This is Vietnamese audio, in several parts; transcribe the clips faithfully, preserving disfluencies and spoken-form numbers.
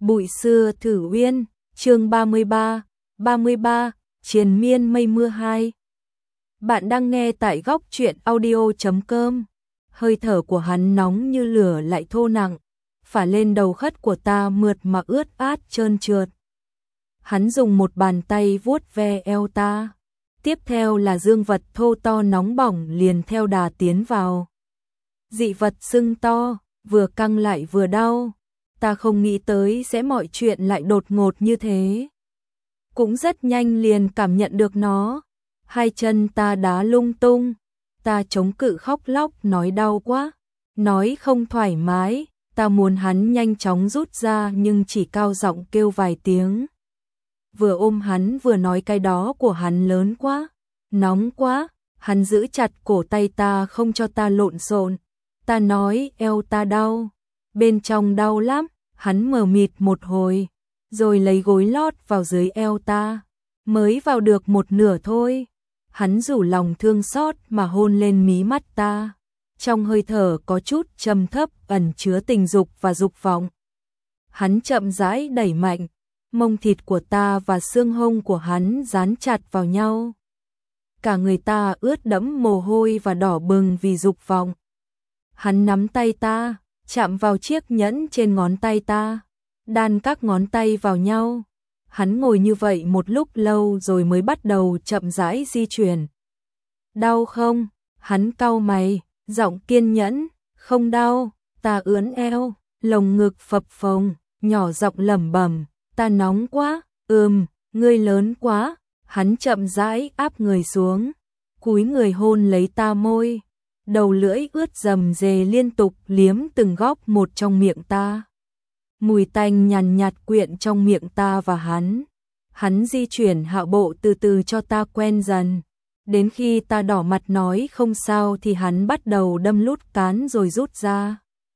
Bụi xưa thử uyên, chương ba mươi ba, ba mươi ba, triền miên mây mưa hai. Bạn đang nghe tại góc truyện audio chấm com. Hơi thở của hắn nóng như lửa lại thô nặng, phả lên đầu khất của ta mượt mà ướt át trơn trượt. Hắn dùng một bàn tay vuốt ve eo ta, tiếp theo là dương vật thô to nóng bỏng liền theo đà tiến vào. Dị vật sưng to, vừa căng lại vừa đau. Ta không nghĩ tới sẽ mọi chuyện lại đột ngột như thế. Cũng rất nhanh liền cảm nhận được nó. Hai chân ta đá lung tung. Ta chống cự khóc lóc nói đau quá. Nói không thoải mái. Ta muốn hắn nhanh chóng rút ra nhưng chỉ cao giọng kêu vài tiếng. Vừa ôm hắn vừa nói cái đó của hắn lớn quá. Nóng quá. Hắn giữ chặt cổ tay ta không cho ta lộn xộn. Ta nói eo ta đau. Bên trong đau lắm, hắn mờ mịt một hồi, rồi lấy gối lót vào dưới eo ta, mới vào được một nửa thôi. Hắn rủ lòng thương xót mà hôn lên mí mắt ta, trong hơi thở có chút trầm thấp ẩn chứa tình dục và dục vọng. Hắn chậm rãi đẩy mạnh, mông thịt của ta và xương hông của hắn dán chặt vào nhau. Cả người ta ướt đẫm mồ hôi và đỏ bừng vì dục vọng. Hắn nắm tay ta, chạm vào chiếc nhẫn trên ngón tay ta, đan các ngón tay vào nhau. Hắn ngồi như vậy một lúc lâu rồi mới bắt đầu chậm rãi di chuyển. Đau không? Hắn cau mày, giọng kiên nhẫn, không đau. Ta ướn eo, lồng ngực phập phồng, nhỏ giọng lẩm bẩm, ta nóng quá, ừm, ngươi lớn quá. Hắn chậm rãi áp người xuống, cúi người hôn lấy ta môi. Đầu lưỡi ướt rầm rề liên tục liếm từng góc một trong miệng ta. Mùi tanh nhàn nhạt quyện trong miệng ta và hắn. Hắn di chuyển hạ bộ từ từ cho ta quen dần. Đến khi ta đỏ mặt nói không sao thì hắn bắt đầu đâm lút cán rồi rút ra.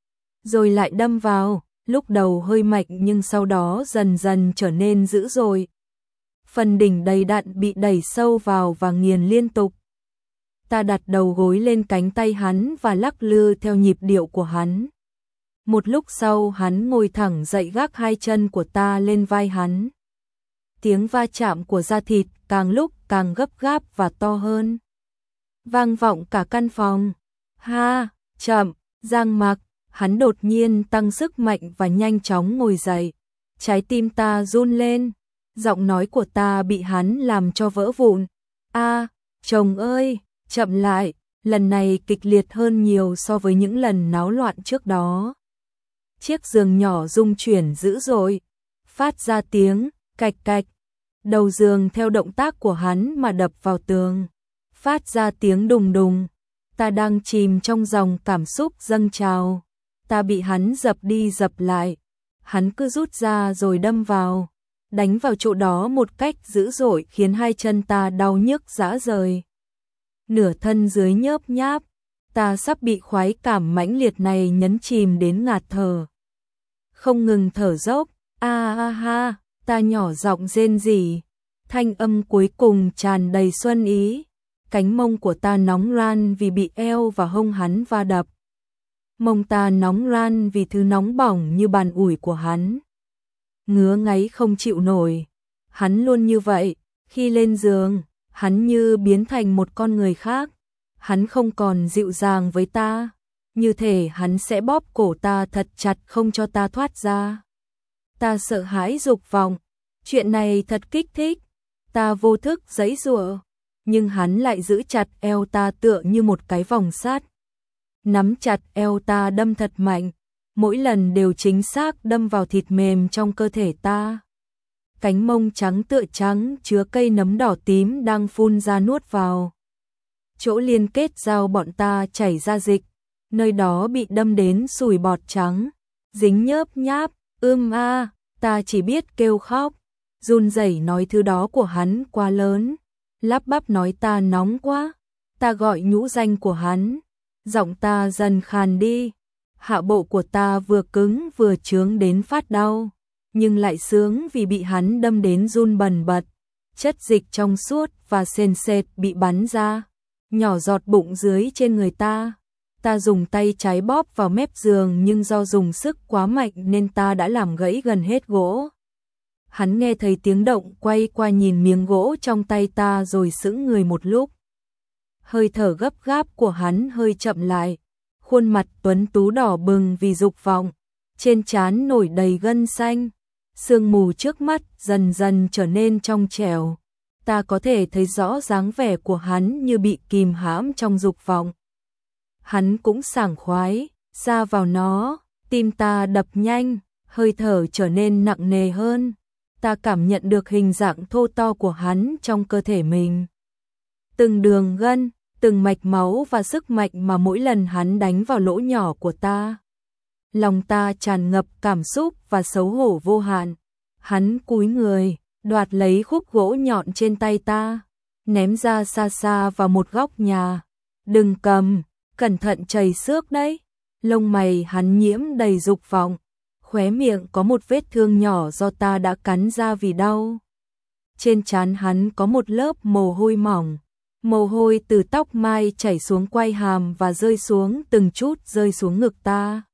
Rồi lại đâm vào, lúc đầu hơi mạnh nhưng sau đó dần dần trở nên dữ dội. Phần đỉnh đầy đặn bị đẩy sâu vào và nghiền liên tục. Ta đặt đầu gối lên cánh tay hắn và lắc lư theo nhịp điệu của hắn. Một lúc sau hắn ngồi thẳng dậy gác hai chân của ta lên vai hắn. Tiếng va chạm của da thịt càng lúc càng gấp gáp và to hơn. Vang vọng cả căn phòng. Ha, chậm, Giang Mặc, hắn đột nhiên tăng sức mạnh và nhanh chóng ngồi dậy. Trái tim ta run lên, giọng nói của ta bị hắn làm cho vỡ vụn. A, chồng ơi! Chậm lại, lần này kịch liệt hơn nhiều so với những lần náo loạn trước đó. Chiếc giường nhỏ rung chuyển dữ dội, phát ra tiếng cạch cạch. Đầu giường theo động tác của hắn mà đập vào tường, phát ra tiếng đùng đùng. Ta đang chìm trong dòng cảm xúc dâng trào. Ta bị hắn dập đi dập lại. Hắn cứ rút ra rồi đâm vào, đánh vào chỗ đó một cách dữ dội khiến hai chân ta đau nhức rã rời. Nửa thân dưới nhớp nháp, ta sắp bị khoái cảm mãnh liệt này nhấn chìm đến ngạt thở. Không ngừng thở dốc, a a ha, ta nhỏ giọng rên rỉ, thanh âm cuối cùng tràn đầy xuân ý. Cánh mông của ta nóng ran vì bị eo và hông hắn va đập. Mông ta nóng ran vì thứ nóng bỏng như bàn ủi của hắn. Ngứa ngáy không chịu nổi, hắn luôn như vậy, khi lên giường. Hắn như biến thành một con người khác. Hắn không còn dịu dàng với ta. Như thể hắn sẽ bóp cổ ta thật chặt không cho ta thoát ra. Ta sợ hãi dục vọng. Chuyện này thật kích thích. Ta vô thức giãy giụa. Nhưng hắn lại giữ chặt eo ta tựa như một cái vòng sắt. Nắm chặt eo ta đâm thật mạnh. Mỗi lần đều chính xác đâm vào thịt mềm trong cơ thể ta. Cánh mông trắng tựa trắng chứa cây nấm đỏ tím đang phun ra nuốt vào. Chỗ liên kết giao bọn ta chảy ra dịch, nơi đó bị đâm đến sùi bọt trắng, dính nhớp nháp, ưm a, ta chỉ biết kêu khóc, run rẩy nói thứ đó của hắn quá lớn, lắp bắp nói ta nóng quá, ta gọi nhũ danh của hắn, giọng ta dần khàn đi, hạ bộ của ta vừa cứng vừa chướng đến phát đau. Nhưng lại sướng vì bị hắn đâm đến run bần bật, chất dịch trong suốt và sền sệt bị bắn ra, nhỏ giọt bụng dưới trên người ta. Ta dùng tay trái bóp vào mép giường nhưng do dùng sức quá mạnh nên ta đã làm gãy gần hết gỗ. Hắn nghe thấy tiếng động quay qua nhìn miếng gỗ trong tay ta rồi sững người một lúc. Hơi thở gấp gáp của hắn hơi chậm lại, khuôn mặt tuấn tú đỏ bừng vì dục vọng, trên trán nổi đầy gân xanh, sương mù trước mắt dần dần trở nên trong trẻo. Ta có thể thấy rõ dáng vẻ của hắn như bị kìm hãm trong dục vọng. Hắn cũng sảng khoái, sa vào nó, tim ta đập nhanh, hơi thở trở nên nặng nề hơn. Ta cảm nhận được hình dạng thô to của hắn trong cơ thể mình. Từng đường gân, từng mạch máu và sức mạnh mà mỗi lần hắn đánh vào lỗ nhỏ của ta. Lòng ta tràn ngập cảm xúc và xấu hổ vô hạn. Hắn cúi người, đoạt lấy khúc gỗ nhọn trên tay ta, ném ra xa xa vào một góc nhà. Đừng cầm, cẩn thận chảy xước đấy. Lông mày hắn nhiễm đầy dục vọng, khóe miệng có một vết thương nhỏ do ta đã cắn ra vì đau. Trên trán hắn có một lớp mồ hôi mỏng, mồ hôi từ tóc mai chảy xuống quai hàm và rơi xuống từng chút rơi xuống ngực ta.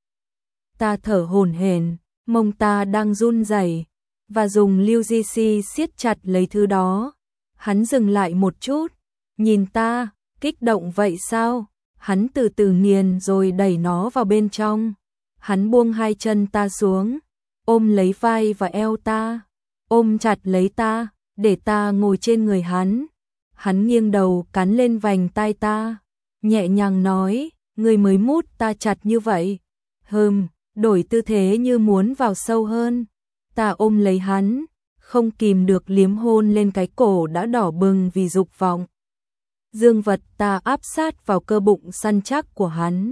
Ta thở hổn hển, mông ta đang run rẩy và dùng lưu di si siết chặt lấy thứ đó. Hắn dừng lại một chút, nhìn ta, kích động vậy sao? Hắn từ từ nghiền rồi đẩy nó vào bên trong. Hắn buông hai chân ta xuống, ôm lấy vai và eo ta, ôm chặt lấy ta, để ta ngồi trên người hắn. Hắn nghiêng đầu cắn lên vành tai ta, nhẹ nhàng nói, người mới mút ta chặt như vậy. Hừm, đổi tư thế như muốn vào sâu hơn. Ta ôm lấy hắn, không kìm được liếm hôn lên cái cổ đã đỏ bừng vì dục vọng. Dương vật ta áp sát vào cơ bụng săn chắc của hắn.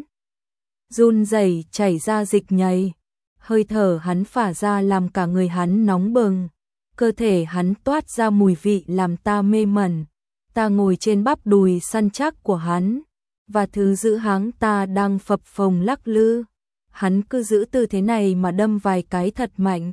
Run rẩy chảy ra dịch nhầy, hơi thở hắn phả ra làm cả người hắn nóng bừng, cơ thể hắn toát ra mùi vị làm ta mê mẩn. Ta ngồi trên bắp đùi săn chắc của hắn, và thứ giữ háng ta đang phập phồng lắc lư. Hắn cứ giữ tư thế này mà đâm vài cái thật mạnh.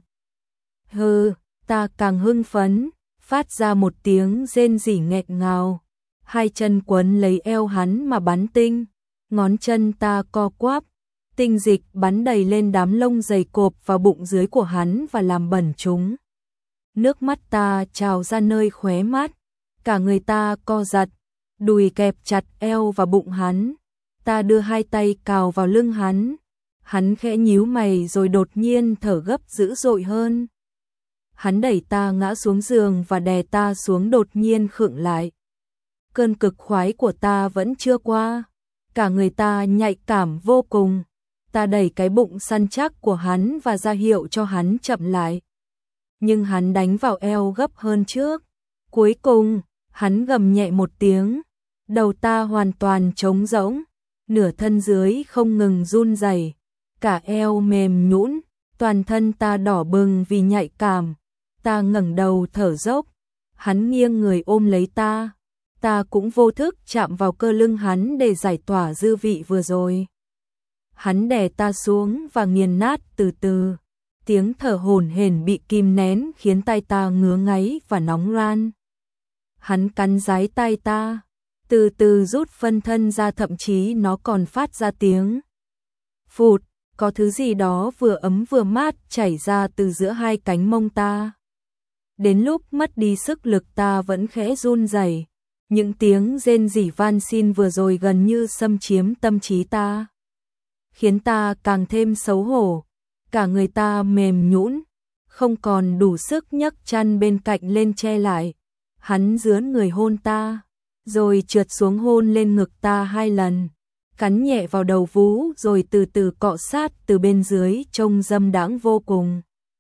Hừ, ta càng hưng phấn, phát ra một tiếng rên rỉ nghẹt ngào. Hai chân quấn lấy eo hắn mà bắn tinh, ngón chân ta co quắp, tinh dịch bắn đầy lên đám lông dày cộp vào bụng dưới của hắn và làm bẩn chúng. Nước mắt ta trào ra nơi khóe mắt, cả người ta co giật, đùi kẹp chặt eo và bụng hắn. Ta đưa hai tay cào vào lưng hắn, hắn khẽ nhíu mày rồi đột nhiên thở gấp dữ dội hơn. Hắn đẩy ta ngã xuống giường và đè ta xuống, đột nhiên khựng lại. Cơn cực khoái của ta vẫn chưa qua, cả người ta nhạy cảm vô cùng. Ta đẩy cái bụng săn chắc của hắn và ra hiệu cho hắn chậm lại. Nhưng hắn đánh vào eo gấp hơn trước. Cuối cùng, hắn gầm nhẹ một tiếng, đầu ta hoàn toàn trống rỗng, nửa thân dưới không ngừng run rẩy, cả eo mềm nhũn, toàn thân ta đỏ bừng vì nhạy cảm. Ta ngẩng đầu thở dốc, hắn nghiêng người ôm lấy ta. Ta cũng vô thức chạm vào cơ lưng hắn để giải tỏa dư vị vừa rồi. Hắn đè ta xuống và nghiền nát từ từ. Tiếng thở hổn hển bị kìm nén khiến tai ta ngứa ngáy và nóng ran. Hắn cắn rái tai ta, từ từ rút phân thân ra, thậm chí nó còn phát ra tiếng phụt, có thứ gì đó vừa ấm vừa mát chảy ra từ giữa hai cánh mông ta. Đến lúc mất đi sức lực ta vẫn khẽ run rẩy. Những tiếng rên rỉ van xin vừa rồi gần như xâm chiếm tâm trí ta, khiến ta càng thêm xấu hổ, cả người ta mềm nhũn, không còn đủ sức nhấc chăn bên cạnh lên che lại. Hắn dướn người hôn ta, rồi trượt xuống hôn lên ngực ta hai lần, cắn nhẹ vào đầu vú rồi từ từ cọ sát từ bên dưới, trông dâm đãng vô cùng.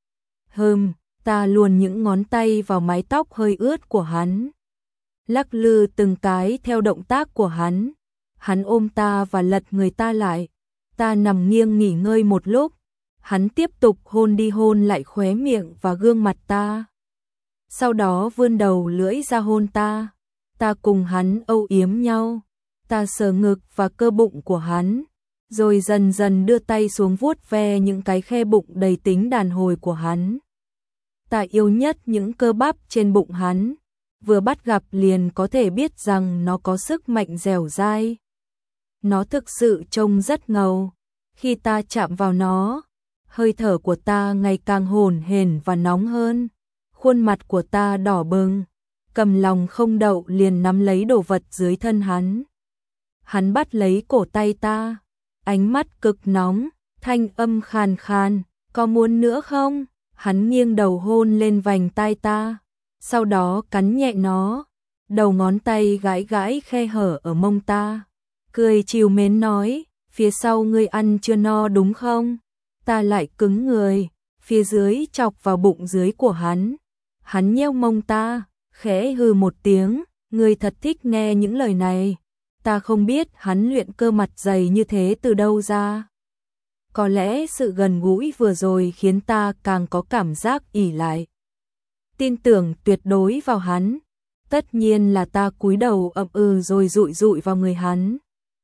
Hừm, ta luồn những ngón tay vào mái tóc hơi ướt của hắn, lắc lư từng cái theo động tác của hắn. Hắn ôm ta và lật người ta lại. Ta nằm nghiêng nghỉ ngơi một lúc. Hắn tiếp tục hôn đi hôn lại khóe miệng và gương mặt ta. Sau đó vươn đầu lưỡi ra hôn ta. Ta cùng hắn âu yếm nhau. Ta sờ ngực và cơ bụng của hắn, rồi dần dần đưa tay xuống vuốt ve những cái khe bụng đầy tính đàn hồi của hắn. Ta yêu nhất những cơ bắp trên bụng hắn, vừa bắt gặp liền có thể biết rằng nó có sức mạnh dẻo dai. nó thực sự trông rất ngầu. Khi ta chạm vào nó, hơi thở của ta ngày càng hổn hển và nóng hơn. Khuôn mặt của ta đỏ bừng, cầm lòng không đậu liền nắm lấy đồ vật dưới thân hắn. Hắn bắt lấy cổ tay ta, ánh mắt cực nóng, thanh âm khàn khàn, có muốn nữa không? Hắn nghiêng đầu hôn lên vành tai ta, sau đó cắn nhẹ nó, đầu ngón tay gãi gãi khe hở ở mông ta, cười trìu mến nói, phía sau ngươi ăn chưa no đúng không? Ta lại cứng người, phía dưới chọc vào bụng dưới của hắn. Hắn nheo mông ta, khẽ hừ một tiếng, ngươi thật thích nghe những lời này. Ta không biết hắn luyện cơ mặt dày như thế từ đâu ra. Có lẽ sự gần gũi vừa rồi khiến ta càng có cảm giác ỷ lại, tin tưởng tuyệt đối vào hắn. Tất nhiên là ta cúi đầu ậm ừ rồi dụi dụi vào người hắn.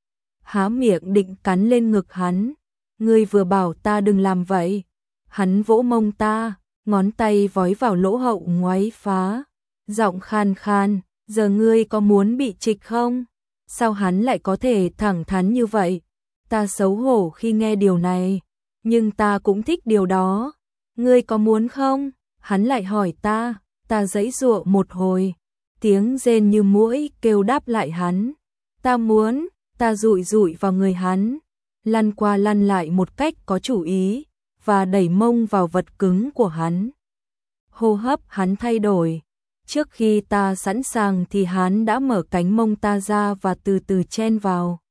Há miệng định cắn lên ngực hắn. Ngươi vừa bảo ta đừng làm vậy. Hắn vỗ mông ta, ngón tay vói vào lỗ hậu ngoáy phá, giọng khan khan, giờ ngươi có muốn bị trịch không? Sao hắn lại có thể thẳng thắn như vậy? Ta xấu hổ khi nghe điều này, nhưng ta cũng thích điều đó. Ngươi có muốn không? Hắn lại hỏi ta, ta giãy giụa một hồi, tiếng rên như muỗi kêu đáp lại hắn. Ta muốn, ta dụi dụi vào người hắn, lăn qua lăn lại một cách có chủ ý, và đẩy mông vào vật cứng của hắn. Hô hấp hắn thay đổi. Trước khi ta sẵn sàng thì hắn đã mở cánh mông ta ra và từ từ chen vào.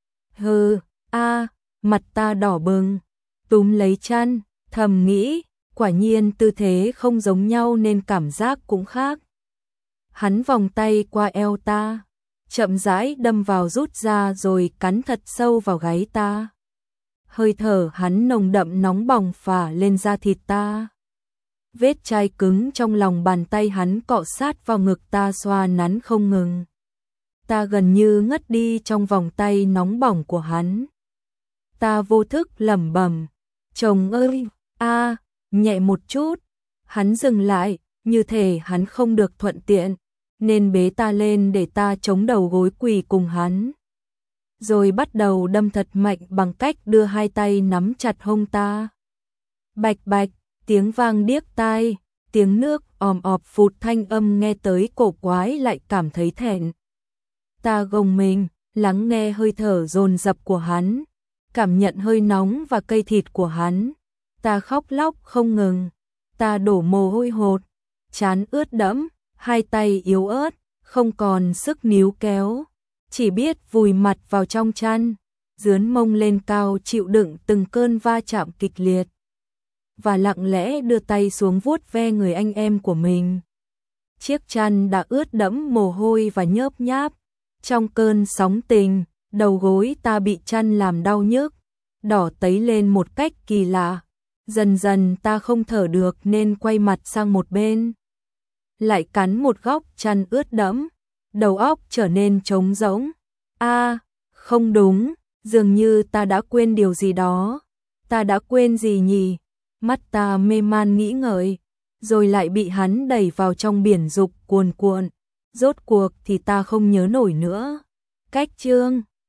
Hừ, a, mặt ta đỏ bừng, túm lấy chăn, thầm nghĩ, quả nhiên tư thế không giống nhau nên cảm giác cũng khác. Hắn vòng tay qua eo ta, chậm rãi đâm vào rút ra rồi cắn thật sâu vào gáy ta. Hơi thở hắn nồng đậm nóng bỏng phả lên da thịt ta. Vết chai cứng trong lòng bàn tay hắn cọ sát vào ngực ta xoa nắn không ngừng. Ta gần như ngất đi trong vòng tay nóng bỏng của hắn. Ta vô thức lẩm bẩm, chồng ơi, a, nhẹ một chút. Hắn dừng lại, như thể hắn không được thuận tiện, nên bế ta lên để ta chống đầu gối quỳ cùng hắn. Rồi bắt đầu đâm thật mạnh bằng cách đưa hai tay nắm chặt hông ta. Bạch bạch, tiếng vang điếc tai, tiếng nước òm ọp phụt, thanh âm nghe tới cổ quái lại cảm thấy thẹn. Ta gồng mình, lắng nghe hơi thở dồn dập của hắn, cảm nhận hơi nóng và cây thịt của hắn. Ta khóc lóc không ngừng, ta đổ mồ hôi hột, trán ướt đẫm, hai tay yếu ớt, không còn sức níu kéo, chỉ biết vùi mặt vào trong chăn, dướn mông lên cao chịu đựng từng cơn va chạm kịch liệt, và lặng lẽ đưa tay xuống vuốt ve người anh em của mình. Chiếc chăn đã ướt đẫm mồ hôi và nhớp nháp. Trong cơn sóng tình, đầu gối ta bị chăn làm đau nhức, đỏ tấy lên một cách kỳ lạ. Dần dần ta không thở được nên quay mặt sang một bên. Lại cắn một góc chăn ướt đẫm, đầu óc trở nên trống rỗng. A, không đúng, dường như ta đã quên điều gì đó. Ta đã quên gì nhỉ? Mắt ta mê man nghĩ ngợi, rồi lại bị hắn đẩy vào trong biển dục cuồn cuộn. Rốt cuộc thì ta không nhớ nổi nữa. Cách chương